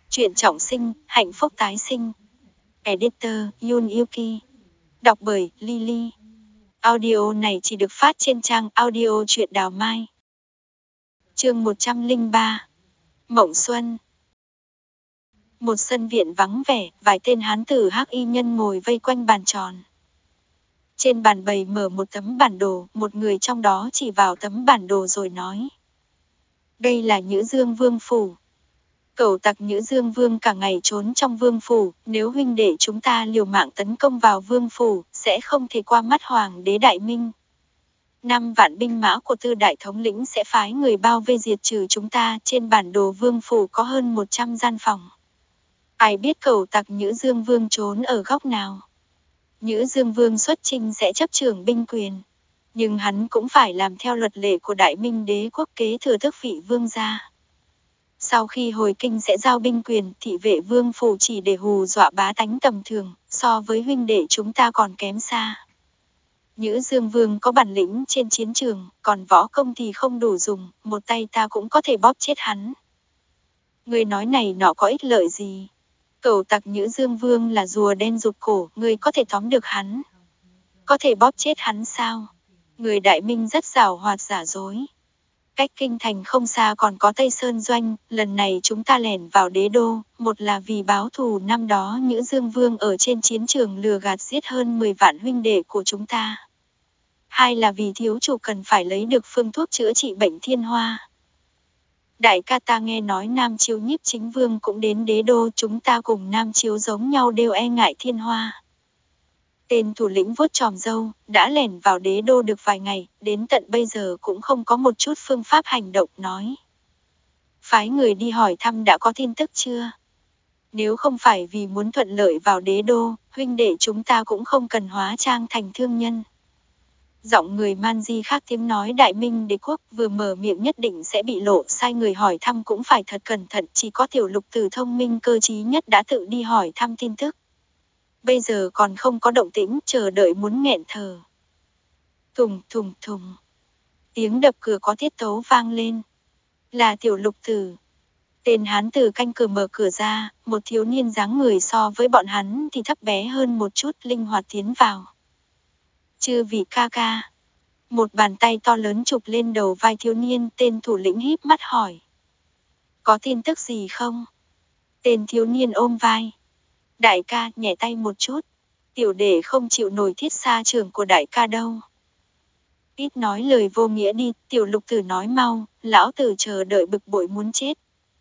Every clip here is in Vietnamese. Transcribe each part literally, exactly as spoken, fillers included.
Truyện trọng sinh, hạnh phúc tái sinh. Editor, Yun Yuki. Đọc bởi Lily. Audio này chỉ được phát trên trang audio truyện Đào Mai. Chương một trăm lẻ ba. Mộng Xuân. Một sân viện vắng vẻ, vài tên hán tử hắc y nhân ngồi vây quanh bàn tròn. Trên bàn bày mở một tấm bản đồ, một người trong đó chỉ vào tấm bản đồ rồi nói. Đây là Nhữ Dương Vương Phủ. Cẩu tặc Nhữ Dương Vương cả ngày trốn trong Vương Phủ, nếu huynh đệ chúng ta liều mạng tấn công vào Vương Phủ, sẽ không thể qua mắt Hoàng đế Đại Minh. Năm vạn binh mã của Tư Đại Thống lĩnh sẽ phái người bao vây diệt trừ chúng ta, trên bản đồ Vương Phủ có hơn một trăm gian phòng. Ai biết cẩu tặc Nhữ Dương Vương trốn ở góc nào? Nhữ Dương Vương xuất chinh sẽ chấp trưởng binh quyền, nhưng hắn cũng phải làm theo luật lệ của Đại Minh đế quốc, kế thừa tước vị vương gia. Sau khi hồi kinh sẽ giao binh quyền, thị vệ Vương Phủ chỉ để hù dọa bá tánh tầm thường, so với huynh đệ chúng ta còn kém xa. Nhữ Dương Vương có bản lĩnh trên chiến trường, còn võ công thì không đủ dùng, một tay ta cũng có thể bóp chết hắn. Người nói này nọ có ích lợi gì? Cẩu tặc Nhữ Dương Vương là rùa đen rụt cổ, người có thể tóm được hắn. Có thể bóp chết hắn sao? Người Đại Minh rất giàu hoạt giả dối. Cách kinh thành không xa còn có Tây Sơn Doanh, lần này chúng ta lẻn vào đế đô, một là vì báo thù năm đó Nhữ Dương Vương ở trên chiến trường lừa gạt giết hơn mười vạn huynh đệ của chúng ta. Hai là vì thiếu chủ cần phải lấy được phương thuốc chữa trị bệnh thiên hoa. Đại ca, ta nghe nói Nam Chiếu Nhiếp Chính Vương cũng đến đế đô, chúng ta cùng Nam Chiếu giống nhau đều e ngại thiên hoa. Tên thủ lĩnh vuốt chòm râu, đã lẻn vào đế đô được vài ngày, đến tận bây giờ cũng không có một chút phương pháp hành động, nói. Phái người đi hỏi thăm đã có tin tức chưa? Nếu không phải vì muốn thuận lợi vào đế đô, huynh đệ chúng ta cũng không cần hóa trang thành thương nhân. Giọng người Man Di khác tiếng nói Đại Minh đế quốc, vừa mở miệng nhất định sẽ bị lộ, sai người hỏi thăm cũng phải thật cẩn thận, chỉ có tiểu lục tử thông minh cơ trí nhất đã tự đi hỏi thăm tin tức. Bây giờ còn không có động tĩnh, chờ đợi muốn nghẹn thở. Thùng thùng thùng. Tiếng đập cửa có tiết tấu vang lên. Là tiểu lục tử. Tên hán tử canh cửa mở cửa ra, một thiếu niên dáng người so với bọn hắn thì thấp bé hơn một chút, linh hoạt tiến vào. Chư vị ca ca. Một bàn tay to lớn chụp lên đầu vai thiếu niên, tên thủ lĩnh híp mắt hỏi. Có tin tức gì không? Tên thiếu niên ôm vai. Đại ca, nhẹ tay một chút. Tiểu đệ không chịu nổi thiết xa trưởng của đại ca đâu. Ít nói lời vô nghĩa đi, tiểu lục tử nói mau, lão tử chờ đợi bực bội muốn chết.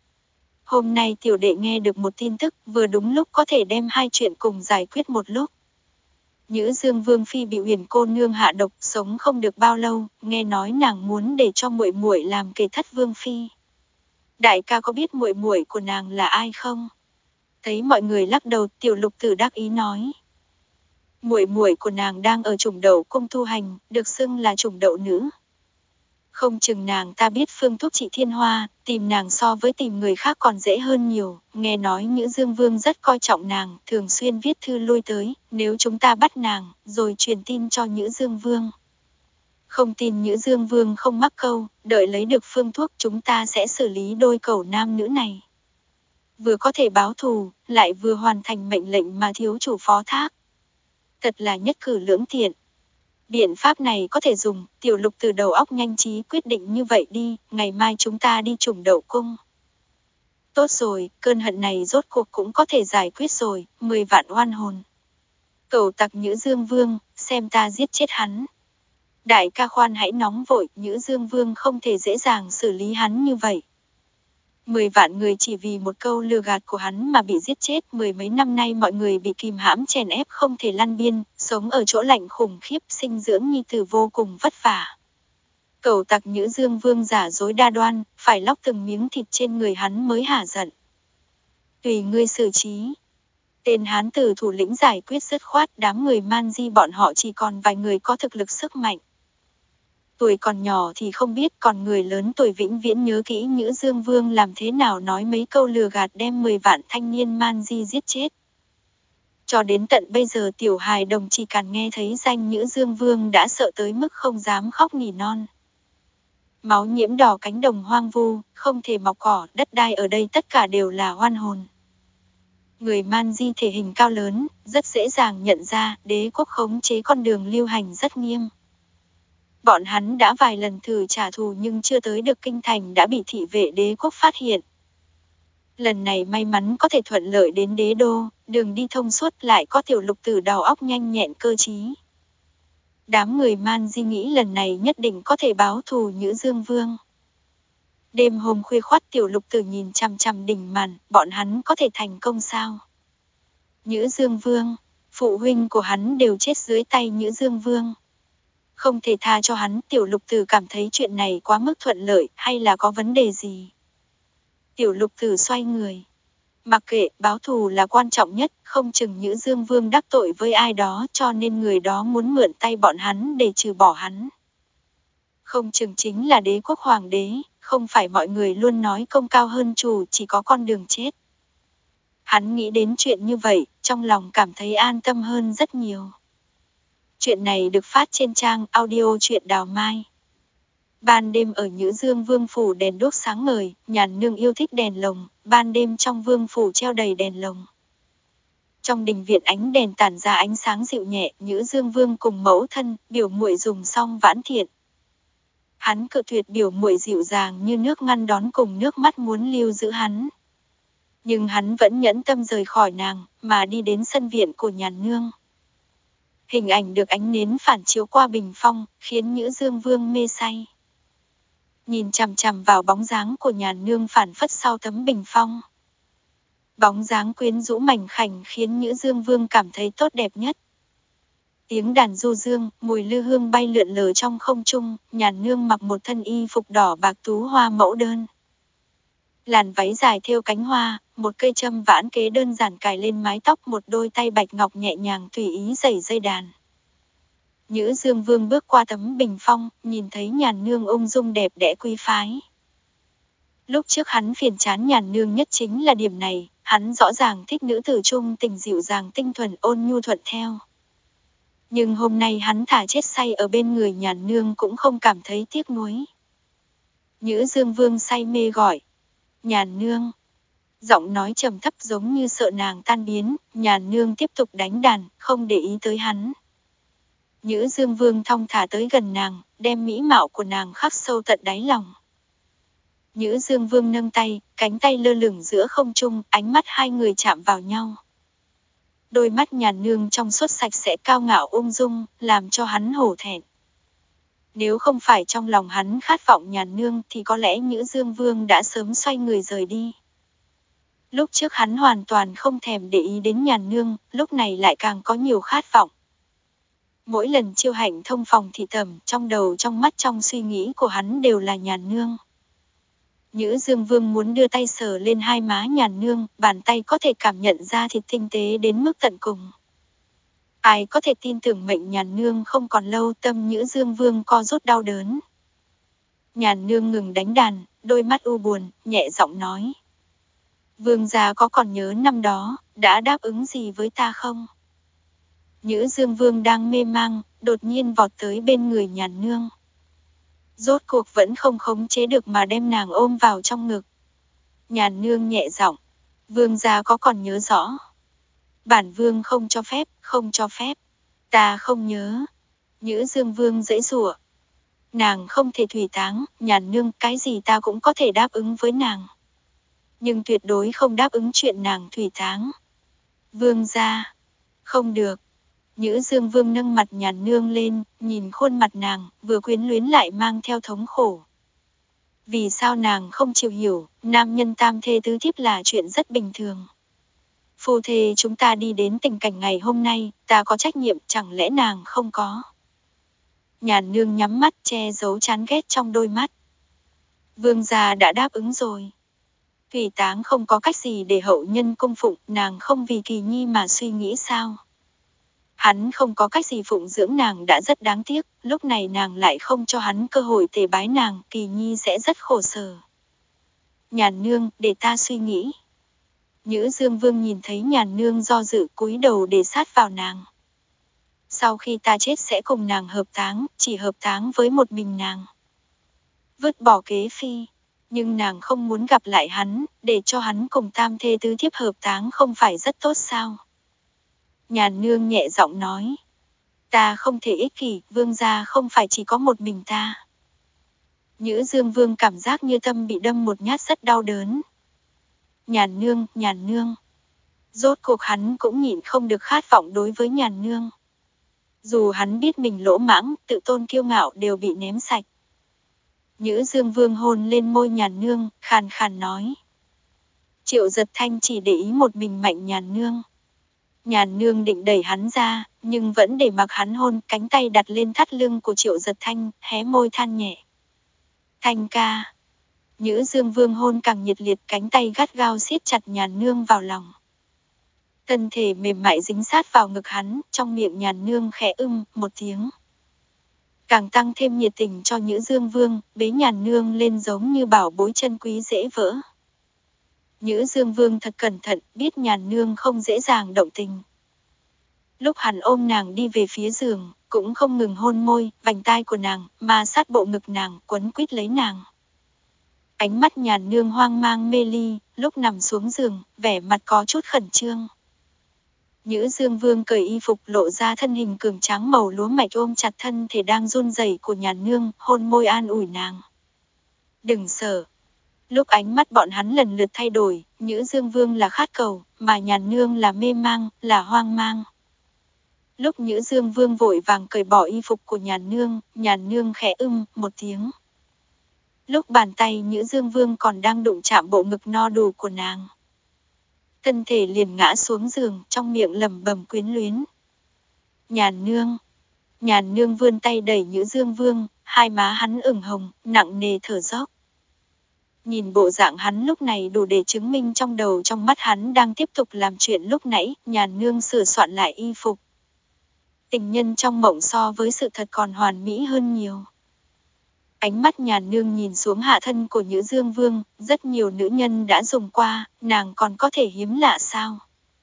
Hôm nay tiểu đệ nghe được một tin tức, vừa đúng lúc có thể đem hai chuyện cùng giải quyết một lúc. Nhữ Dương Vương phi bị Huyền cô nương hạ độc, sống không được bao lâu, nghe nói nàng muốn để cho muội muội làm kế thất vương phi. Đại ca có biết muội muội của nàng là ai không? Thấy mọi người lắc đầu, tiểu lục tử đắc ý nói. Muội muội của nàng đang ở chủng đậu cung tu hành, được xưng là chủng đậu nữ. Không chừng nàng ta biết phương thuốc trị thiên hoa, tìm nàng so với tìm người khác còn dễ hơn nhiều. Nghe nói Nhữ Dương Vương rất coi trọng nàng, thường xuyên viết thư lui tới, nếu chúng ta bắt nàng, rồi truyền tin cho Nhữ Dương Vương. Không tin Nhữ Dương Vương không mắc câu, đợi lấy được phương thuốc chúng ta sẽ xử lý đôi cẩu nam nữ này. Vừa có thể báo thù, lại vừa hoàn thành mệnh lệnh mà thiếu chủ phó thác. Thật là nhất cử lưỡng tiện. Biện pháp này có thể dùng, tiểu lục từ đầu óc nhanh trí quyết định như vậy đi, ngày mai chúng ta đi chủng đậu cung. Tốt rồi, cơn hận này rốt cuộc cũng có thể giải quyết rồi, mười vạn oan hồn. Cẩu tặc Nhữ Dương Vương, xem ta giết chết hắn. Đại ca khoan hãy nóng vội, Nhữ Dương Vương không thể dễ dàng xử lý hắn như vậy. Mười vạn người chỉ vì một câu lừa gạt của hắn mà bị giết chết, mười mấy năm nay mọi người bị kìm hãm chèn ép không thể lăn biên, sống ở chỗ lạnh khủng khiếp, sinh dưỡng nhi tử vô cùng vất vả. Cẩu tặc Nhữ Dương Vương giả dối đa đoan, phải lóc từng miếng thịt trên người hắn mới hả giận. Tùy ngươi xử trí. Tên hán tử thủ lĩnh giải quyết dứt khoát, đám người Man Di bọn họ chỉ còn vài người có thực lực sức mạnh. Tuổi còn nhỏ thì không biết, còn người lớn tuổi vĩnh viễn nhớ kỹ Nhữ Dương Vương làm thế nào nói mấy câu lừa gạt đem mười vạn thanh niên Man Di giết chết. Cho đến tận bây giờ tiểu hài đồng chỉ càng nghe thấy danh Nhữ Dương Vương đã sợ tới mức không dám khóc nỉ non. Máu nhiễm đỏ cánh đồng hoang vu, không thể mọc cỏ, đất đai ở đây tất cả đều là oan hồn. Người Man Di thể hình cao lớn, rất dễ dàng nhận ra đế quốc khống chế con đường lưu hành rất nghiêm. Bọn hắn đã vài lần thử trả thù nhưng chưa tới được kinh thành đã bị thị vệ đế quốc phát hiện. Lần này may mắn có thể thuận lợi đến đế đô, đường đi thông suốt lại có tiểu lục tử đầu óc nhanh nhẹn cơ trí. Đám người Man Di nghĩ lần này nhất định có thể báo thù Nhữ Dương Vương. Đêm hôm khuya khoắt tiểu lục tử nhìn chằm chằm đỉnh màn, bọn hắn có thể thành công sao? Nhữ Dương Vương, phụ huynh của hắn đều chết dưới tay Nhữ Dương Vương. Không thể tha cho hắn, tiểu lục tử cảm thấy chuyện này quá mức thuận lợi hay là có vấn đề gì? Tiểu lục tử xoay người. Mặc kệ, báo thù là quan trọng nhất, không chừng Nhữ Dương Vương đắc tội với ai đó cho nên người đó muốn mượn tay bọn hắn để trừ bỏ hắn. Không chừng chính là đế quốc hoàng đế, không phải mọi người luôn nói công cao hơn chủ chỉ có con đường chết. Hắn nghĩ đến chuyện như vậy, trong lòng cảm thấy an tâm hơn rất nhiều. Chuyện này được phát trên trang audio truyện Đào Mai. Ban đêm ở Nhữ Dương Vương phủ đèn đuốc sáng ngời, Nhàn Nương yêu thích đèn lồng, ban đêm trong vương phủ treo đầy đèn lồng. Trong đình viện ánh đèn tản ra ánh sáng dịu nhẹ, Nhữ Dương Vương cùng mẫu thân, biểu muội dùng xong vãn thiện. Hắn cự tuyệt biểu muội dịu dàng như nước ngăn đón cùng nước mắt muốn lưu giữ hắn. Nhưng hắn vẫn nhẫn tâm rời khỏi nàng, mà đi đến sân viện của Nhàn Nương. Hình ảnh được ánh nến phản chiếu qua bình phong, khiến Nhữ Dương Vương mê say. Nhìn chằm chằm vào bóng dáng của Nhàn Nương phản phất sau tấm bình phong. Bóng dáng quyến rũ mảnh khảnh khiến Nhữ Dương Vương cảm thấy tốt đẹp nhất. Tiếng đàn du dương, mùi lư hương bay lượn lờ trong không trung, Nhàn Nương mặc một thân y phục đỏ bạc tú hoa mẫu đơn. Làn váy dài thêu cánh hoa, một cây châm vãn kế đơn giản cài lên mái tóc, một đôi tay bạch ngọc nhẹ nhàng tùy ý giày dây đàn. Nhữ Dương Vương bước qua tấm bình phong, nhìn thấy Nhàn Nương ung dung đẹp đẽ quý phái. Lúc trước hắn phiền chán Nhàn Nương nhất chính là điểm này, hắn rõ ràng thích nữ tử trung tình dịu dàng tinh thuần ôn nhu thuận theo. Nhưng hôm nay hắn thả chết say ở bên người Nhàn Nương cũng không cảm thấy tiếc nuối. Nhữ Dương Vương say mê gọi. Nhàn Nương. Giọng nói trầm thấp giống như sợ nàng tan biến, Nhàn Nương tiếp tục đánh đàn, không để ý tới hắn. Nhữ Dương Vương thong thả tới gần nàng, đem mỹ mạo của nàng khắc sâu tận đáy lòng. Nhữ Dương Vương nâng tay, cánh tay lơ lửng giữa không trung, ánh mắt hai người chạm vào nhau. Đôi mắt Nhàn Nương trong suốt sạch sẽ cao ngạo ung dung, làm cho hắn hổ thẹn. Nếu không phải trong lòng hắn khát vọng Nhàn Nương thì có lẽ Nhữ Dương Vương đã sớm xoay người rời đi. Lúc trước hắn hoàn toàn không thèm để ý đến Nhàn Nương, lúc này lại càng có nhiều khát vọng. Mỗi lần Chiêu Hạnh thông phòng thì thầm, trong đầu trong mắt trong suy nghĩ của hắn đều là Nhàn Nương. Nhữ Dương Vương muốn đưa tay sờ lên hai má Nhàn Nương, bàn tay có thể cảm nhận ra thịt tinh tế đến mức tận cùng. Ai có thể tin tưởng mệnh Nhàn Nương không còn lâu, tâm Nhữ Dương Vương co rút đau đớn. Nhàn Nương ngừng đánh đàn, đôi mắt u buồn, nhẹ giọng nói. Vương gia có còn nhớ năm đó, đã đáp ứng gì với ta không? Nhữ Dương Vương đang mê mang, đột nhiên vọt tới bên người Nhàn Nương. Rốt cuộc vẫn không khống chế được mà đem nàng ôm vào trong ngực. Nhàn Nương nhẹ giọng, Vương gia có còn nhớ rõ? Bản Vương không cho phép, không cho phép. Ta không nhớ. Nhữ Dương Vương giãy giụa. Nàng không thể thủy táng, Nhàn Nương, cái gì ta cũng có thể đáp ứng với nàng. Nhưng tuyệt đối không đáp ứng chuyện nàng thủy táng. Vương gia, không được. Nhữ Dương Vương nâng mặt Nhàn Nương lên, nhìn khuôn mặt nàng, vừa quyến luyến lại mang theo thống khổ. Vì sao nàng không chịu hiểu, nam nhân tam thê tứ thiếp là chuyện rất bình thường. Phu thê chúng ta đi đến tình cảnh ngày hôm nay, ta có trách nhiệm, chẳng lẽ nàng không có? Nhàn Nương nhắm mắt che giấu chán ghét trong đôi mắt. Vương gia đã đáp ứng rồi. Thủy táng không có cách gì để hậu nhân cung phụng, nàng không vì Kỳ Nhi mà suy nghĩ sao? Hắn không có cách gì phụng dưỡng nàng đã rất đáng tiếc, lúc này nàng lại không cho hắn cơ hội tề bái nàng, Kỳ Nhi sẽ rất khổ sở. Nhàn Nương, để ta suy nghĩ. Nhữ Dương Vương nhìn thấy Nhàn Nương do dự, cúi đầu để sát vào nàng. Sau khi ta chết sẽ cùng nàng hợp táng, chỉ hợp táng với một mình nàng. Vứt bỏ kế phi. Nhưng nàng không muốn gặp lại hắn, để cho hắn cùng tam thê tứ thiếp hợp táng không phải rất tốt sao? Nhàn nương nhẹ giọng nói. Ta không thể ích kỷ, vương gia không phải chỉ có một mình ta. Nhữ Dương Vương cảm giác như tâm bị đâm một nhát rất đau đớn. Nhàn nương, nhàn nương. Rốt cuộc hắn cũng nhịn không được khát vọng đối với nhàn nương. Dù hắn biết mình lỗ mãng, tự tôn kiêu ngạo đều bị ném sạch. Nhữ Dương Vương hôn lên môi nhàn nương, khàn khàn nói. Triệu Giật Thanh chỉ để ý một mình Mạnh nhàn nương. Nhàn nương định đẩy hắn ra, nhưng vẫn để mặc hắn hôn, cánh tay đặt lên thắt lưng của Triệu Giật Thanh, hé môi than nhẹ. Thanh ca. Nhữ Dương Vương hôn càng nhiệt liệt, cánh tay gắt gao siết chặt nhàn nương vào lòng. Thân thể mềm mại dính sát vào ngực hắn, trong miệng nhàn nương khẽ ưm một tiếng. Càng tăng thêm nhiệt tình cho Nhữ Dương Vương, bế nhàn nương lên giống như bảo bối chân quý dễ vỡ. Nhữ Dương Vương thật cẩn thận, biết nhàn nương không dễ dàng động tình. Lúc hắn ôm nàng đi về phía giường, cũng không ngừng hôn môi, vành tai của nàng, mà sát bộ ngực nàng, quấn quýt lấy nàng. Ánh mắt nhàn nương hoang mang mê ly, lúc nằm xuống giường, vẻ mặt có chút khẩn trương. Nhữ Dương Vương cởi y phục lộ ra thân hình cường tráng màu lúa mạch ôm chặt thân thể đang run rẩy của nhàn nương, hôn môi an ủi nàng. Đừng sợ. Lúc ánh mắt bọn hắn lần lượt thay đổi, Nhữ Dương Vương là khát cầu, mà nhàn nương là mê mang, là hoang mang. Lúc Nhữ Dương Vương vội vàng cởi bỏ y phục của nhàn nương, nhàn nương khẽ ưm một tiếng. Lúc bàn tay Nhữ Dương Vương còn đang đụng chạm bộ ngực no đủ của nàng. Thân thể liền ngã xuống giường, trong miệng lẩm bẩm quyến luyến. Nhàn nương. Nhàn nương vươn tay đẩy Nhữ Dương Vương, hai má hắn ửng hồng, nặng nề thở dốc. Nhìn bộ dạng hắn lúc này đủ để chứng minh trong đầu trong mắt hắn đang tiếp tục làm chuyện lúc nãy, nhàn nương sửa soạn lại y phục. Tình nhân trong mộng so với sự thật còn hoàn mỹ hơn nhiều. Ánh mắt nhàn nương nhìn xuống hạ thân của Nhữ Dương Vương, rất nhiều nữ nhân đã dùng qua, nàng còn có thể hiếm lạ sao?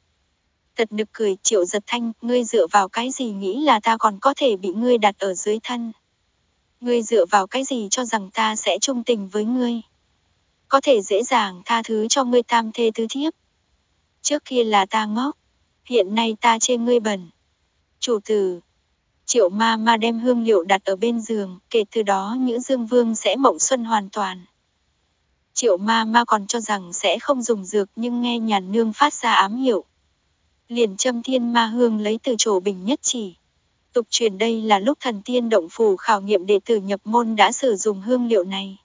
Tật nực cười, Triệu Giật Thanh, ngươi dựa vào cái gì nghĩ là ta còn có thể bị ngươi đặt ở dưới thân? Ngươi dựa vào cái gì cho rằng ta sẽ trung tình với ngươi? Có thể dễ dàng tha thứ cho ngươi tam thê tứ thiếp. Trước kia là ta ngốc, hiện nay ta chê ngươi bẩn. Chủ tử. Triệu ma ma đem hương liệu đặt ở bên giường, kể từ đó Nhữ Dương Vương sẽ mộng xuân hoàn toàn. Triệu ma ma còn cho rằng sẽ không dùng dược nhưng nghe nhàn nương phát ra ám hiệu. Liền châm thiên ma hương lấy từ chỗ bình nhất chỉ. Tục truyền đây là lúc thần tiên động phủ khảo nghiệm đệ tử nhập môn đã sử dụng hương liệu này.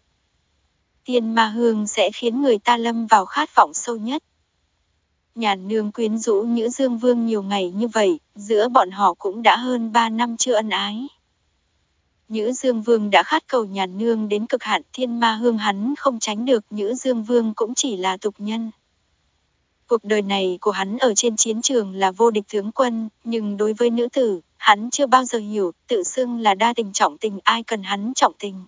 Tiên ma hương sẽ khiến người ta lâm vào khát vọng sâu nhất. Nhàn nương quyến rũ Nhữ Dương Vương nhiều ngày như vậy, giữa bọn họ cũng đã hơn ba năm chưa ân ái. Nhữ Dương Vương đã khát cầu nhàn nương đến cực hạn, thiên ma hương hắn không tránh được, Nhữ Dương Vương cũng chỉ là tục nhân. Cuộc đời này của hắn ở trên chiến trường là vô địch tướng quân, nhưng đối với nữ tử, hắn chưa bao giờ hiểu, tự xưng là đa tình trọng tình, ai cần hắn trọng tình.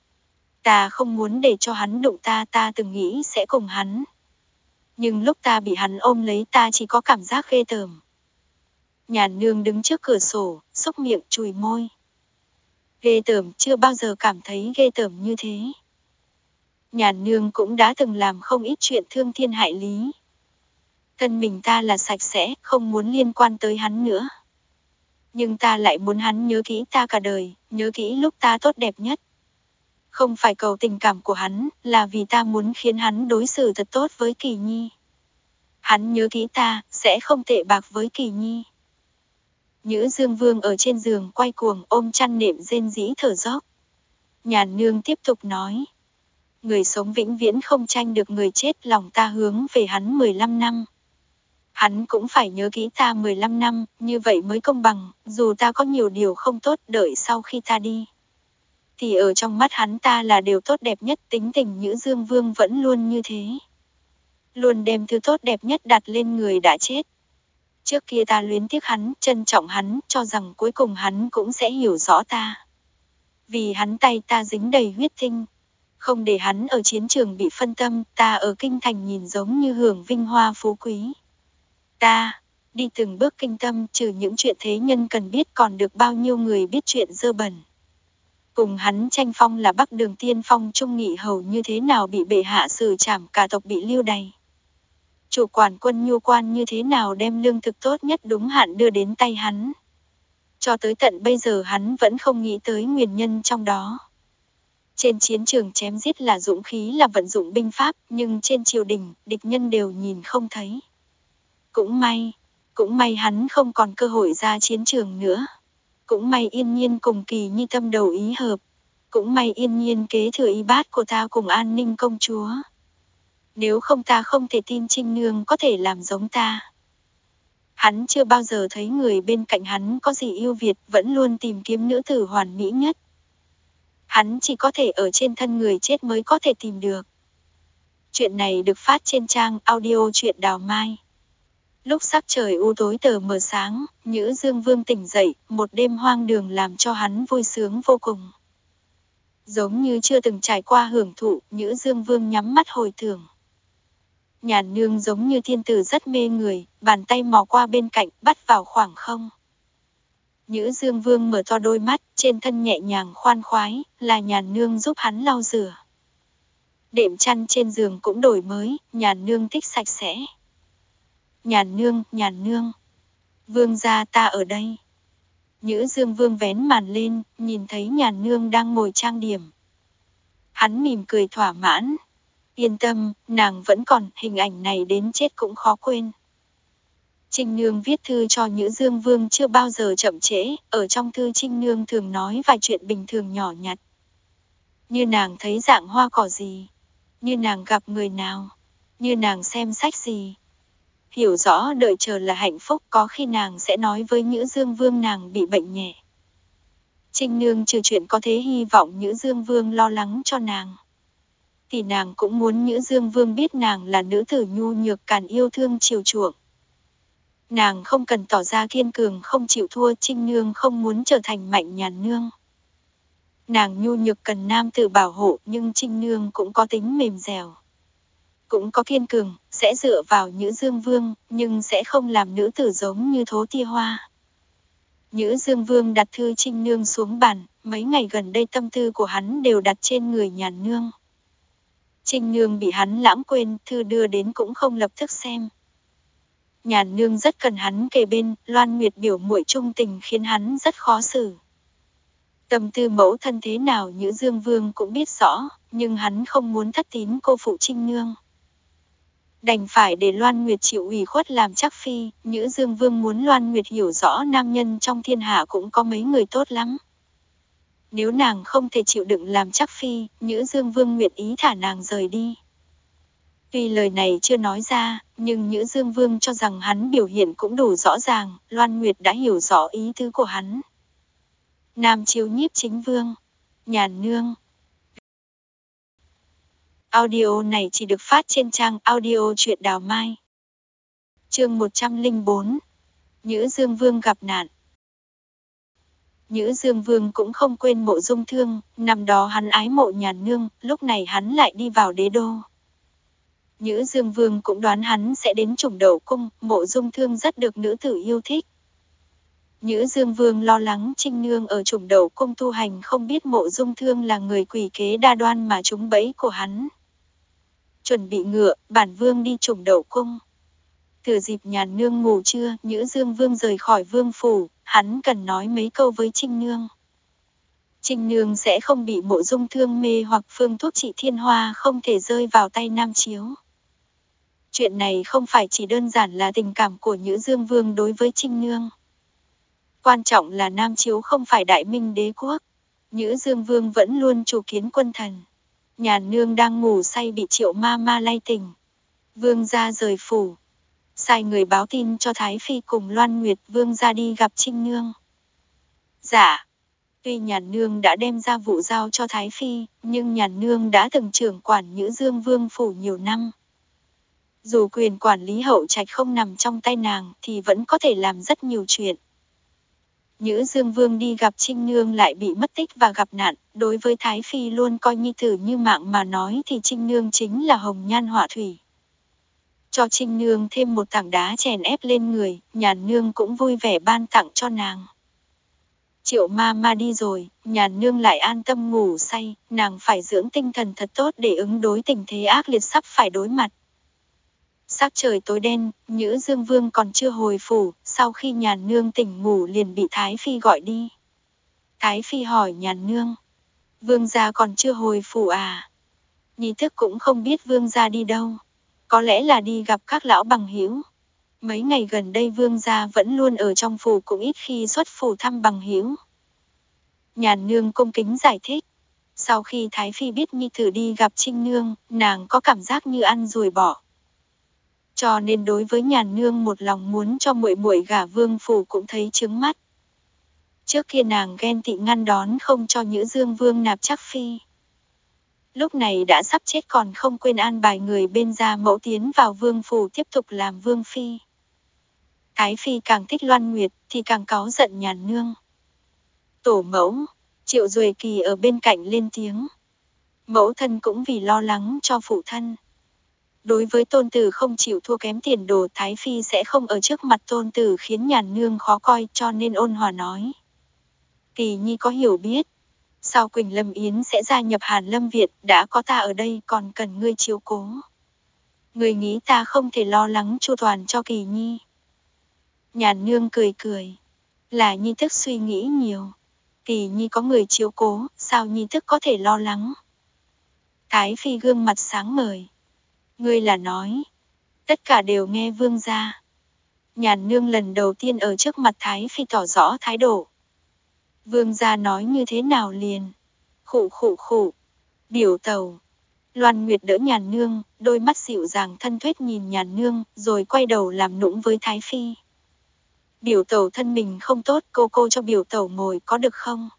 Ta không muốn để cho hắn đụng ta, ta từng nghĩ sẽ cùng hắn. Nhưng lúc ta bị hắn ôm lấy ta chỉ có cảm giác ghê tởm. Nhàn nương đứng trước cửa sổ, xúc miệng chùi môi. Ghê tởm, chưa bao giờ cảm thấy ghê tởm như thế. Nhàn nương cũng đã từng làm không ít chuyện thương thiên hại lý. Thân mình ta là sạch sẽ, không muốn liên quan tới hắn nữa. Nhưng ta lại muốn hắn nhớ kỹ ta cả đời, nhớ kỹ lúc ta tốt đẹp nhất. Không phải cầu tình cảm của hắn, là vì ta muốn khiến hắn đối xử thật tốt với Kỳ Nhi. Hắn nhớ kỹ ta, sẽ không tệ bạc với Kỳ Nhi. Nhữ Dương Vương ở trên giường quay cuồng ôm chăn nệm rên rỉ thở dốc. Nhàn nương tiếp tục nói. Người sống vĩnh viễn không tranh được người chết, lòng ta hướng về hắn mười lăm năm. Hắn cũng phải nhớ kỹ ta mười lăm năm, như vậy mới công bằng, dù ta có nhiều điều không tốt đợi sau khi ta đi. Thì ở trong mắt hắn ta là điều tốt đẹp nhất, tính tình Nhữ Dương Vương vẫn luôn như thế. Luôn đem thứ tốt đẹp nhất đặt lên người đã chết. Trước kia ta luyến tiếc hắn, trân trọng hắn, cho rằng cuối cùng hắn cũng sẽ hiểu rõ ta. Vì hắn tay ta dính đầy huyết tinh. Không để hắn ở chiến trường bị phân tâm, ta ở kinh thành nhìn giống như hưởng vinh hoa phú quý. Ta, đi từng bước kinh tâm, trừ những chuyện thế nhân cần biết còn được bao nhiêu người biết chuyện dơ bẩn. Cùng hắn tranh phong là Bắc Đường tiên phong Trung Nghị hầu như thế nào bị bệ hạ xử trảm, cả tộc bị lưu đày. Chủ quản quân nhu quan như thế nào đem lương thực tốt nhất đúng hạn đưa đến tay hắn. Cho tới tận bây giờ hắn vẫn không nghĩ tới nguyên nhân trong đó. Trên chiến trường chém giết là dũng khí, là vận dụng binh pháp, nhưng trên triều đình, địch nhân đều nhìn không thấy. Cũng may, cũng may hắn không còn cơ hội ra chiến trường nữa. Cũng may Yên Nhiên cùng Kỳ Nhi tâm đầu ý hợp. Cũng may Yên Nhiên kế thừa y bát của ta cùng An Ninh công chúa. Nếu không ta không thể tin Trinh Nương có thể làm giống ta. Hắn chưa bao giờ thấy người bên cạnh hắn có gì ưu việt, vẫn luôn tìm kiếm nữ tử hoàn mỹ nhất. Hắn chỉ có thể ở trên thân người chết mới có thể tìm được. Chuyện này được phát trên trang audio truyện Đào Mai. Lúc sắc trời u tối tờ mờ sáng, Nhữ Dương Vương tỉnh dậy, một đêm hoang đường làm cho hắn vui sướng vô cùng. Giống như chưa từng trải qua hưởng thụ, Nhữ Dương Vương nhắm mắt hồi tưởng. Nhàn Nương giống như thiên tử rất mê người, bàn tay mò qua bên cạnh, bắt vào khoảng không. Nhữ Dương Vương mở to đôi mắt, trên thân nhẹ nhàng khoan khoái, là Nhàn Nương giúp hắn lau rửa. Đệm chăn trên giường cũng đổi mới, Nhàn Nương thích sạch sẽ. Nhàn Nương, Nhàn Nương. Vương gia ta ở đây. Nhữ Dương Vương vén màn lên, nhìn thấy Nhàn Nương đang ngồi trang điểm. Hắn mỉm cười thỏa mãn. Yên tâm, nàng vẫn còn, hình ảnh này đến chết cũng khó quên. Trinh Nương viết thư cho Nhữ Dương Vương chưa bao giờ chậm trễ, ở trong thư Trinh Nương thường nói vài chuyện bình thường nhỏ nhặt. Như nàng thấy dạng hoa cỏ gì, như nàng gặp người nào, như nàng xem sách gì. Hiểu rõ đợi chờ là hạnh phúc, có khi nàng sẽ nói với Nhữ Dương Vương nàng bị bệnh nhẹ. Trinh Nương trừ chuyện có thế hy vọng Nhữ Dương Vương lo lắng cho nàng. Thì nàng cũng muốn Nhữ Dương Vương biết nàng là nữ tử nhu nhược càn yêu thương chiều chuộng. Nàng không cần tỏ ra kiên cường không chịu thua, Trinh Nương không muốn trở thành Mạnh Nhàn Nương. Nàng nhu nhược cần nam tử bảo hộ, nhưng Trinh Nương cũng có tính mềm dẻo. Cũng có kiên cường, sẽ dựa vào Nhữ Dương Vương, nhưng sẽ không làm nữ tử giống như Thố Tia Hoa. Nhữ Dương Vương đặt thư Trinh Nương xuống bàn, mấy ngày gần đây tâm tư của hắn đều đặt trên người Nhàn Nương. Trinh Nương bị hắn lãng quên, thư đưa đến cũng không lập tức xem. Nhàn Nương rất cần hắn kề bên, Loan Nguyệt biểu muội trung tình khiến hắn rất khó xử. Tâm tư mẫu thân thế nào Nhữ Dương Vương cũng biết rõ, nhưng hắn không muốn thất tín cô phụ Trinh Nương. Đành phải để Loan Nguyệt chịu ủy khuất làm chắc phi, Nhữ Dương Vương muốn Loan Nguyệt hiểu rõ nam nhân trong thiên hạ cũng có mấy người tốt lắm. Nếu nàng không thể chịu đựng làm chắc phi, Nhữ Dương Vương nguyện ý thả nàng rời đi. Tuy lời này chưa nói ra, nhưng Nhữ Dương Vương cho rằng hắn biểu hiện cũng đủ rõ ràng, Loan Nguyệt đã hiểu rõ ý tứ của hắn. Nam Chiếu Nhiếp Chính Vương, Nhàn Nương. Audio này chỉ được phát trên trang audio truyện Đào Mai. Chương một trăm lẻ bốn. Nhữ Dương Vương gặp nạn. Nhữ Dương Vương cũng không quên Mộ Dung Thương, năm đó hắn ái mộ Nhàn Nương, lúc này hắn lại đi vào đế đô. Nhữ Dương Vương cũng đoán hắn sẽ đến Trùng Đậu Cung, Mộ Dung Thương rất được nữ tử yêu thích. Nhữ Dương Vương lo lắng Trinh Nương ở Trùng Đậu Cung tu hành không biết Mộ Dung Thương là người quỷ kế đa đoan mà trúng bẫy của hắn. Chuẩn bị ngựa, bản vương đi Trùng Đậu Cung. Thừa dịp Nhàn Nương ngủ trưa, Nhữ Dương Vương rời khỏi vương phủ, hắn cần nói mấy câu với Trinh Nương. Trinh Nương sẽ không bị Mộ Dung Thương mê hoặc phương thuốc trị thiên hoa không thể rơi vào tay Nam Chiếu. Chuyện này không phải chỉ đơn giản là tình cảm của Nhữ Dương Vương đối với Trinh Nương. Quan trọng là Nam Chiếu không phải đại minh đế quốc. Nhữ Dương Vương vẫn luôn chủ kiến quân thần. Nhàn Nương đang ngủ say bị Triệu ma ma lay tỉnh. Vương gia rời phủ. Sai người báo tin cho Thái Phi cùng Loan Nguyệt Vương gia đi gặp Trinh Nương. Dạ. Tuy Nhàn Nương đã đem ra vụ giao cho Thái Phi, nhưng Nhàn Nương đã từng trưởng quản Nhữ Dương Vương phủ nhiều năm. Dù quyền quản lý hậu trạch không nằm trong tay nàng thì vẫn có thể làm rất nhiều chuyện. Nhữ Dương Vương đi gặp Trinh Nương lại bị mất tích và gặp nạn, đối với Thái Phi luôn coi nhi tử như mạng mà nói thì Trinh Nương chính là hồng nhan họa thủy. Cho Trinh Nương thêm một tảng đá chèn ép lên người, Nhàn Nương cũng vui vẻ ban tặng cho nàng. Triệu ma ma đi rồi, Nhàn Nương lại an tâm ngủ say, nàng phải dưỡng tinh thần thật tốt để ứng đối tình thế ác liệt sắp phải đối mặt. Sắc trời tối đen, Nhữ Dương Vương còn chưa hồi phủ, sau khi Nhàn Nương tỉnh ngủ liền bị Thái Phi gọi đi. Thái Phi hỏi Nhàn Nương, Vương gia còn chưa hồi phủ à? Nhi thức cũng không biết Vương gia đi đâu, có lẽ là đi gặp các lão bằng hữu. Mấy ngày gần đây Vương gia vẫn luôn ở trong phủ, cũng ít khi xuất phủ thăm bằng hữu. Nhàn Nương cung kính giải thích. Sau khi Thái Phi biết Nhi thử đi gặp Trinh Nương, nàng có cảm giác như ăn ruồi bỏ. Cho nên đối với Nhàn Nương một lòng muốn cho muội muội gả Vương phủ cũng thấy chướng mắt. Trước kia nàng ghen tị ngăn đón không cho Nhữ Dương Vương nạp Trác Phi. Lúc này đã sắp chết còn không quên an bài người bên gia mẫu tiến vào Vương phủ tiếp tục làm Vương Phi. Thái Phi càng thích Loan Nguyệt thì càng cáu giận Nhàn Nương. Tổ mẫu, Triệu Duệ Kỳ ở bên cạnh lên tiếng. Mẫu thân cũng vì lo lắng cho phụ thân. Đối với tôn tử không chịu thua kém tiền đồ, Thái Phi sẽ không ở trước mặt tôn tử khiến Nhàn Nương khó coi, cho nên ôn hòa nói. Kỳ Nhi có hiểu biết. Sau Quỳnh Lâm Yến sẽ gia nhập Hàn Lâm Việt, đã có ta ở đây còn cần ngươi chiếu cố. Ngươi nghĩ ta không thể lo lắng chu toàn cho Kỳ Nhi. Nhàn Nương cười cười. Là Nhi thức suy nghĩ nhiều. Kỳ Nhi có người chiếu cố, sao Nhi thức có thể lo lắng. Thái Phi gương mặt sáng ngời. Ngươi là nói. Tất cả đều nghe Vương gia. Nhàn Nương lần đầu tiên ở trước mặt Thái Phi tỏ rõ thái độ. Vương gia nói như thế nào liền. Khụ khụ khụ. Biểu tẩu. Loan Nguyệt đỡ Nhàn Nương, đôi mắt dịu dàng thân thuyết nhìn Nhàn Nương, rồi quay đầu làm nũng với Thái Phi. Biểu tẩu thân mình không tốt, cô cô cho biểu tẩu ngồi có được không?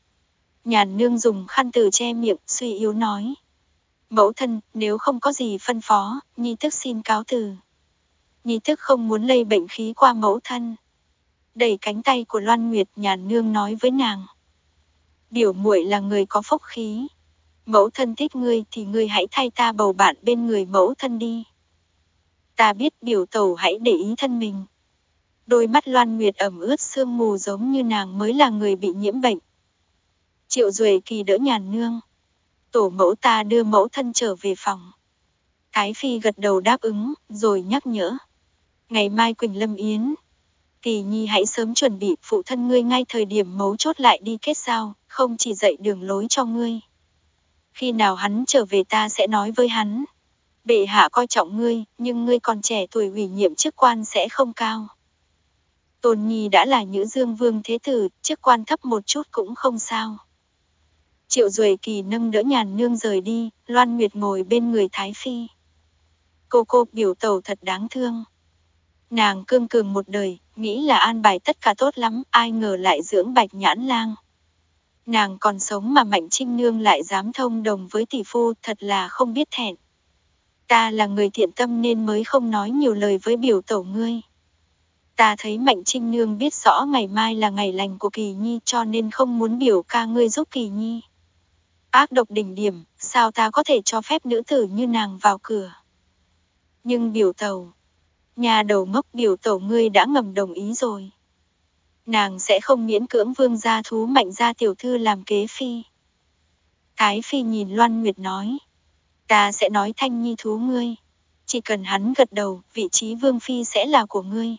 Nhàn Nương dùng khăn từ che miệng, suy yếu nói. Mẫu thân, nếu không có gì phân phó, Nhi thức xin cáo từ. Nhi thức không muốn lây bệnh khí qua mẫu thân. Đẩy cánh tay của Loan Nguyệt, Nhàn Nương nói với nàng. Biểu muội là người có phúc khí. Mẫu thân thích ngươi thì ngươi hãy thay ta bầu bạn bên người mẫu thân đi. Ta biết biểu tẩu hãy để ý thân mình. Đôi mắt Loan Nguyệt ẩm ướt sương mù giống như nàng mới là người bị nhiễm bệnh. Triệu Duệ Kỳ đỡ Nhàn Nương. Tổ mẫu ta đưa mẫu thân trở về phòng. Thái Phi gật đầu đáp ứng, rồi nhắc nhở. Ngày mai Quỳnh Lâm Yến. Kỳ Nhi hãy sớm chuẩn bị, phụ thân ngươi ngay thời điểm mấu chốt lại đi kết giao, không chỉ dạy đường lối cho ngươi. Khi nào hắn trở về ta sẽ nói với hắn. Bệ hạ coi trọng ngươi, nhưng ngươi còn trẻ tuổi, ủy nhiệm chức quan sẽ không cao. Tôn Nhi đã là Nhữ Dương Vương thế tử, chức quan thấp một chút cũng không sao. Triệu Duệ Kỳ nâng đỡ Nhàn Nương rời đi, Loan Nguyệt ngồi bên người Thái Phi. Cô cô, biểu tẩu thật đáng thương. Nàng cương cường một đời, nghĩ là an bài tất cả tốt lắm, ai ngờ lại dưỡng Bạch Nhãn Lang. Nàng còn sống mà Mạnh Trinh Nương lại dám thông đồng với tỷ phu, thật là không biết thẹn. Ta là người thiện tâm nên mới không nói nhiều lời với biểu tẩu ngươi. Ta thấy Mạnh Trinh Nương biết rõ ngày mai là ngày lành của Kỳ Nhi, cho nên không muốn biểu ca ngươi giúp Kỳ Nhi. Ác độc đỉnh điểm, sao ta có thể cho phép nữ tử như nàng vào cửa. Nhưng biểu tẩu, nhà đầu ngốc, biểu tẩu ngươi đã ngầm đồng ý rồi. Nàng sẽ không miễn cưỡng Vương gia thú Mạnh gia tiểu thư làm kế phi. Thái Phi nhìn Loan Nguyệt nói. Ta sẽ nói Thanh Nhi thú ngươi. Chỉ cần hắn gật đầu, vị trí Vương Phi sẽ là của ngươi.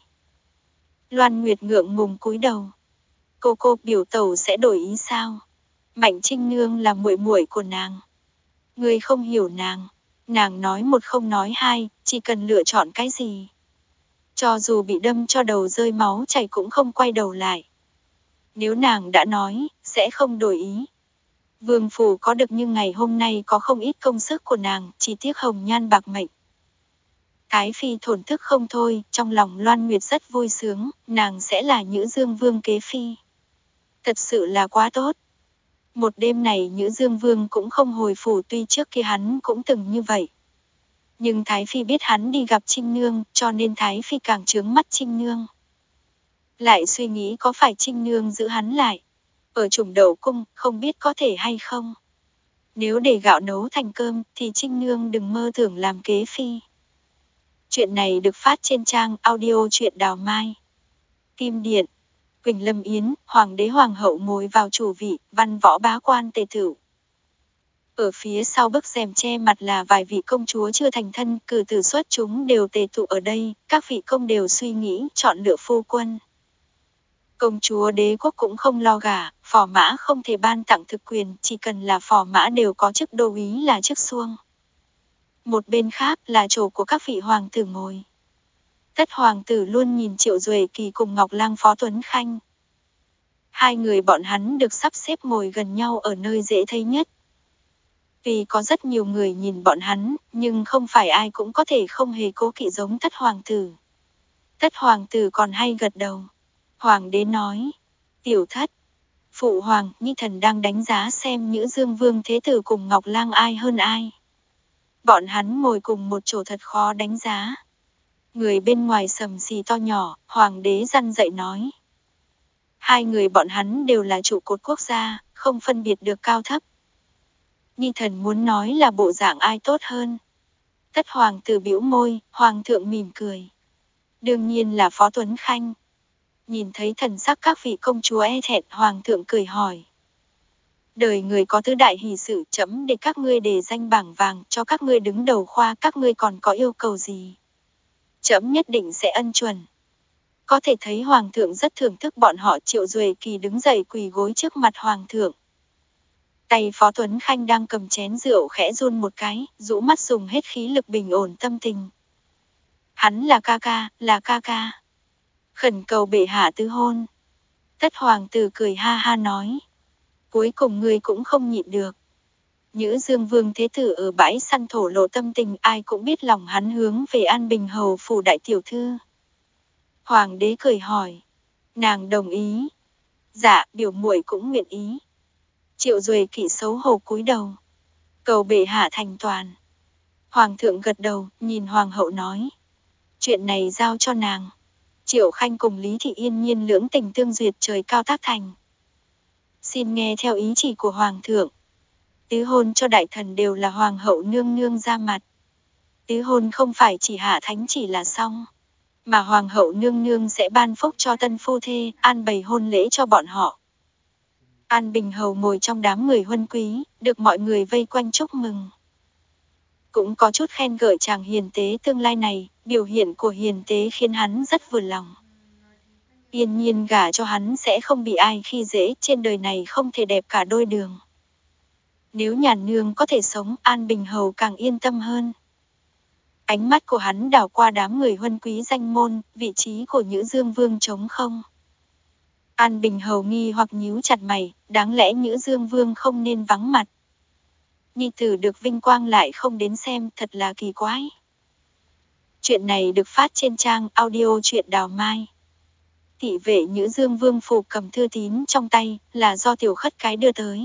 Loan Nguyệt ngượng ngùng cúi đầu. Cô cô, biểu tẩu sẽ đổi ý sao? Mạnh Trinh Nương là muội muội của nàng. Ngươi không hiểu nàng. Nàng nói một không nói hai, chỉ cần lựa chọn cái gì. Cho dù bị đâm cho đầu rơi máu chảy cũng không quay đầu lại. Nếu nàng đã nói, sẽ không đổi ý. Vương phủ có được như ngày hôm nay có không ít công sức của nàng, chỉ tiếc hồng nhan bạc mệnh. Thái Phi thổn thức không thôi, trong lòng Loan Nguyệt rất vui sướng, nàng sẽ là Nhữ Dương Vương kế phi. Thật sự là quá tốt. Một đêm này Nhữ Dương Vương cũng không hồi phủ, tuy trước kia hắn cũng từng như vậy. Nhưng Thái Phi biết hắn đi gặp Trinh Nương, cho nên Thái Phi càng trướng mắt Trinh Nương. Lại suy nghĩ có phải Trinh Nương giữ hắn lại. Ở Trùng Đậu Cung, không biết có thể hay không. Nếu để gạo nấu thành cơm, thì Trinh Nương đừng mơ tưởng làm kế phi. Chuyện này được phát trên trang audio truyện Đào Mai. Kim Điện. Quỳnh Lâm Yến, hoàng đế hoàng hậu ngồi vào chủ vị, văn võ bá quan tề tựu. Ở phía sau bức rèm che mặt là vài vị công chúa chưa thành thân, cử tử xuất chúng đều tề tụ ở đây, các vị công đều suy nghĩ, chọn lựa phu quân. Công chúa đế quốc cũng không lo gả, phò mã không thể ban tặng thực quyền, chỉ cần là phò mã đều có chức đô úy là chức xuông. Một bên khác là chỗ của các vị hoàng tử ngồi. Tất hoàng tử luôn nhìn Triệu Duệ Kỳ cùng Ngọc Lang Phó Tuấn Khanh. Hai người bọn hắn được sắp xếp ngồi gần nhau ở nơi dễ thấy nhất. Vì có rất nhiều người nhìn bọn hắn, nhưng không phải ai cũng có thể không hề cố kỵ giống Tất hoàng tử. Tất hoàng tử còn hay gật đầu. Hoàng đế nói, tiểu thất, phụ hoàng, nhi thần đang đánh giá xem Nhữ Dương Vương Thế Tử cùng Ngọc Lang ai hơn ai. Bọn hắn ngồi cùng một chỗ thật khó đánh giá. Người bên ngoài sầm xì to nhỏ, hoàng đế răn dạy nói. Hai người bọn hắn đều là trụ cột quốc gia, không phân biệt được cao thấp. Nhi thần muốn nói là bộ dạng ai tốt hơn. Tất hoàng tử bĩu môi, hoàng thượng mỉm cười. Đương nhiên là Phó Tuấn Khanh. Nhìn thấy thần sắc các vị công chúa e thẹn, hoàng thượng cười hỏi. Đời người có tứ đại hỷ sự, chấm để các ngươi đề danh bảng vàng, cho các ngươi đứng đầu khoa, các ngươi còn có yêu cầu gì? Chấm nhất định sẽ ân chuẩn. Có thể thấy hoàng thượng rất thưởng thức bọn họ. Triệu Duệ Kỳ đứng dậy quỳ gối trước mặt hoàng thượng. Tay Phó Tuấn Khanh đang cầm chén rượu khẽ run một cái, rũ mắt dùng hết khí lực bình ổn tâm tình. Hắn là ca ca, là ca ca. Khẩn cầu bệ hạ tứ hôn. Tất hoàng tử cười ha ha nói. Cuối cùng ngươi cũng không nhịn được. Nhữ Dương Vương Thế Tử ở bãi săn thổ lộ tâm tình, ai cũng biết lòng hắn hướng về An Bình hầu phủ đại tiểu thư. Hoàng đế cười hỏi. Nàng đồng ý. Dạ, biểu muội cũng nguyện ý. Triệu Duệ Kỳ xấu hổ cúi đầu. Cầu bệ hạ thành toàn. Hoàng thượng gật đầu, nhìn hoàng hậu nói. Chuyện này giao cho nàng. Triệu Khanh cùng Lý Thị Yên nhiên lưỡng tình tương duyệt, trời cao tác thành. Xin nghe theo ý chỉ của hoàng thượng. Tứ hôn cho đại thần đều là hoàng hậu nương nương ra mặt. Tứ hôn không phải chỉ hạ thánh chỉ là xong, mà hoàng hậu nương nương sẽ ban phúc cho tân phu thê, an bày hôn lễ cho bọn họ. An Bình hầu ngồi trong đám người huân quý, được mọi người vây quanh chúc mừng. Cũng có chút khen ngợi chàng hiền tế tương lai này, biểu hiện của hiền tế khiến hắn rất vừa lòng. Yên nhiên gả cho hắn sẽ không bị ai khi dễ, trên đời này không thể đẹp cả đôi đường. Nếu nhà nương có thể sống, An Bình hầu càng yên tâm hơn. Ánh mắt của hắn đảo qua đám người huân quý danh môn, vị trí của Nhữ Dương Vương trống không. An Bình hầu nghi hoặc nhíu chặt mày, đáng lẽ Nhữ Dương Vương không nên vắng mặt. Nhi tử được vinh quang lại không đến xem, thật là kỳ quái. Chuyện này được phát trên trang audio truyện Đào Mai. Thị vệ Nhữ Dương Vương phủ cầm thư tín trong tay, là do tiểu khất cái đưa tới.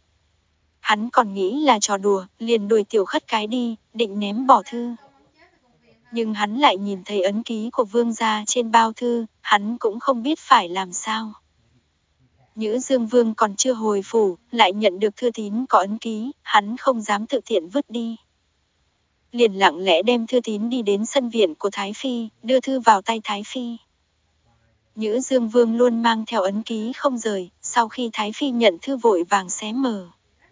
Hắn còn nghĩ là trò đùa, liền đuổi tiểu khất cái đi, định ném bỏ thư. Nhưng hắn lại nhìn thấy ấn ký của vương gia trên bao thư, hắn cũng không biết phải làm sao. Nhữ Dương Vương còn chưa hồi phủ, lại nhận được thư tín có ấn ký, hắn không dám tự tiện vứt đi. Liền lặng lẽ đem thư tín đi đến sân viện của Thái Phi, đưa thư vào tay Thái Phi. Nhữ Dương Vương luôn mang theo ấn ký không rời, sau khi Thái Phi nhận thư vội vàng xé mở.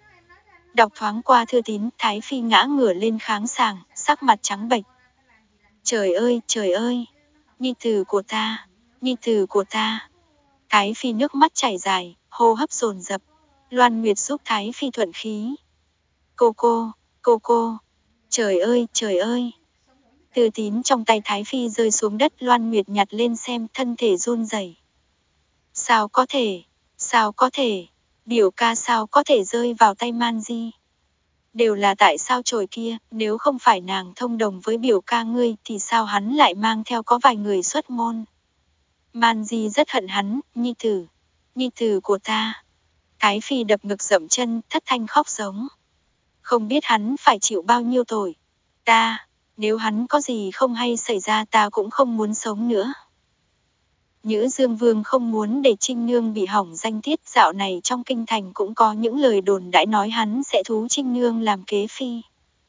Đọc thoáng qua thư tín, Thái Phi ngã ngửa lên kháng sàng, sắc mặt trắng bệch. Trời ơi, trời ơi, nhi tử của ta, nhi tử của ta. Thái Phi nước mắt chảy dài, hô hấp dồn dập. Loan Nguyệt giúp Thái Phi thuận khí. Cô cô, cô cô, trời ơi, trời ơi. Thư tín trong tay Thái Phi rơi xuống đất, Loan Nguyệt nhặt lên xem, thân thể run rẩy. Sao có thể, sao có thể, biểu ca sao có thể rơi vào tay Man Di. Đều là tại sao chổi kia, nếu không phải nàng thông đồng với biểu ca ngươi thì sao hắn lại mang theo có vài người xuất môn. Man Di rất hận hắn, nhi tử, nhi tử của ta. Thái Phi đập ngực dậm chân, thất thanh khóc giống. Không biết hắn phải chịu bao nhiêu tội. Ta, nếu hắn có gì không hay xảy ra ta cũng không muốn sống nữa. Nhữ Dương Vương không muốn để Trinh Nương bị hỏng danh tiết, dạo này trong kinh thành cũng có những lời đồn đãi nói hắn sẽ thú Trinh Nương làm kế phi.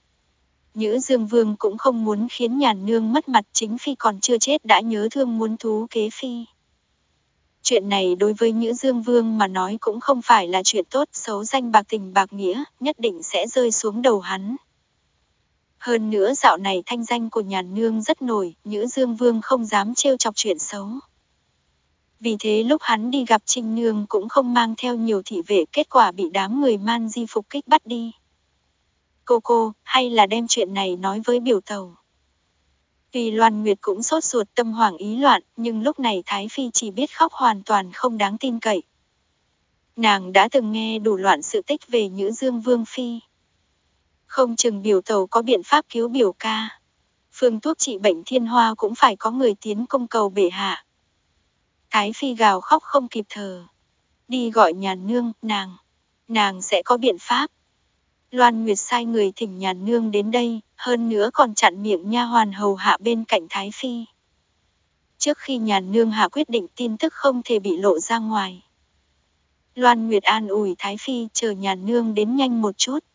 Nhữ Dương Vương cũng không muốn khiến Nhàn Nương mất mặt, chính phi còn chưa chết đã nhớ thương muốn thú kế phi. Chuyện này đối với Nhữ Dương Vương mà nói cũng không phải là chuyện tốt, xấu danh bạc tình bạc nghĩa, nhất định sẽ rơi xuống đầu hắn. Hơn nữa dạo này thanh danh của Nhàn Nương rất nổi, Nhữ Dương Vương không dám trêu chọc chuyện xấu. Vì thế lúc hắn đi gặp Trinh Nương cũng không mang theo nhiều thị vệ, kết quả bị đám người Man Di phục kích bắt đi. Cô cô, hay là đem chuyện này nói với biểu tàu. Vì Loan Nguyệt cũng sốt ruột tâm hoảng ý loạn, nhưng lúc này Thái Phi chỉ biết khóc hoàn toàn không đáng tin cậy. Nàng đã từng nghe đủ loạn sự tích về Nhữ Dương Vương Phi. Không chừng biểu tàu có biện pháp cứu biểu ca. Phương thuốc trị bệnh thiên hoa cũng phải có người tiến công cầu bệ hạ. Thái Phi gào khóc không kịp thở. Đi gọi Nhàn Nương, nàng. Nàng sẽ có biện pháp. Loan Nguyệt sai người thỉnh Nhàn Nương đến đây, hơn nữa còn chặn miệng nha hoàn hầu hạ bên cạnh Thái Phi. Trước khi Nhàn Nương hạ quyết định tin tức không thể bị lộ ra ngoài. Loan Nguyệt an ủi Thái Phi chờ Nhàn Nương đến nhanh một chút.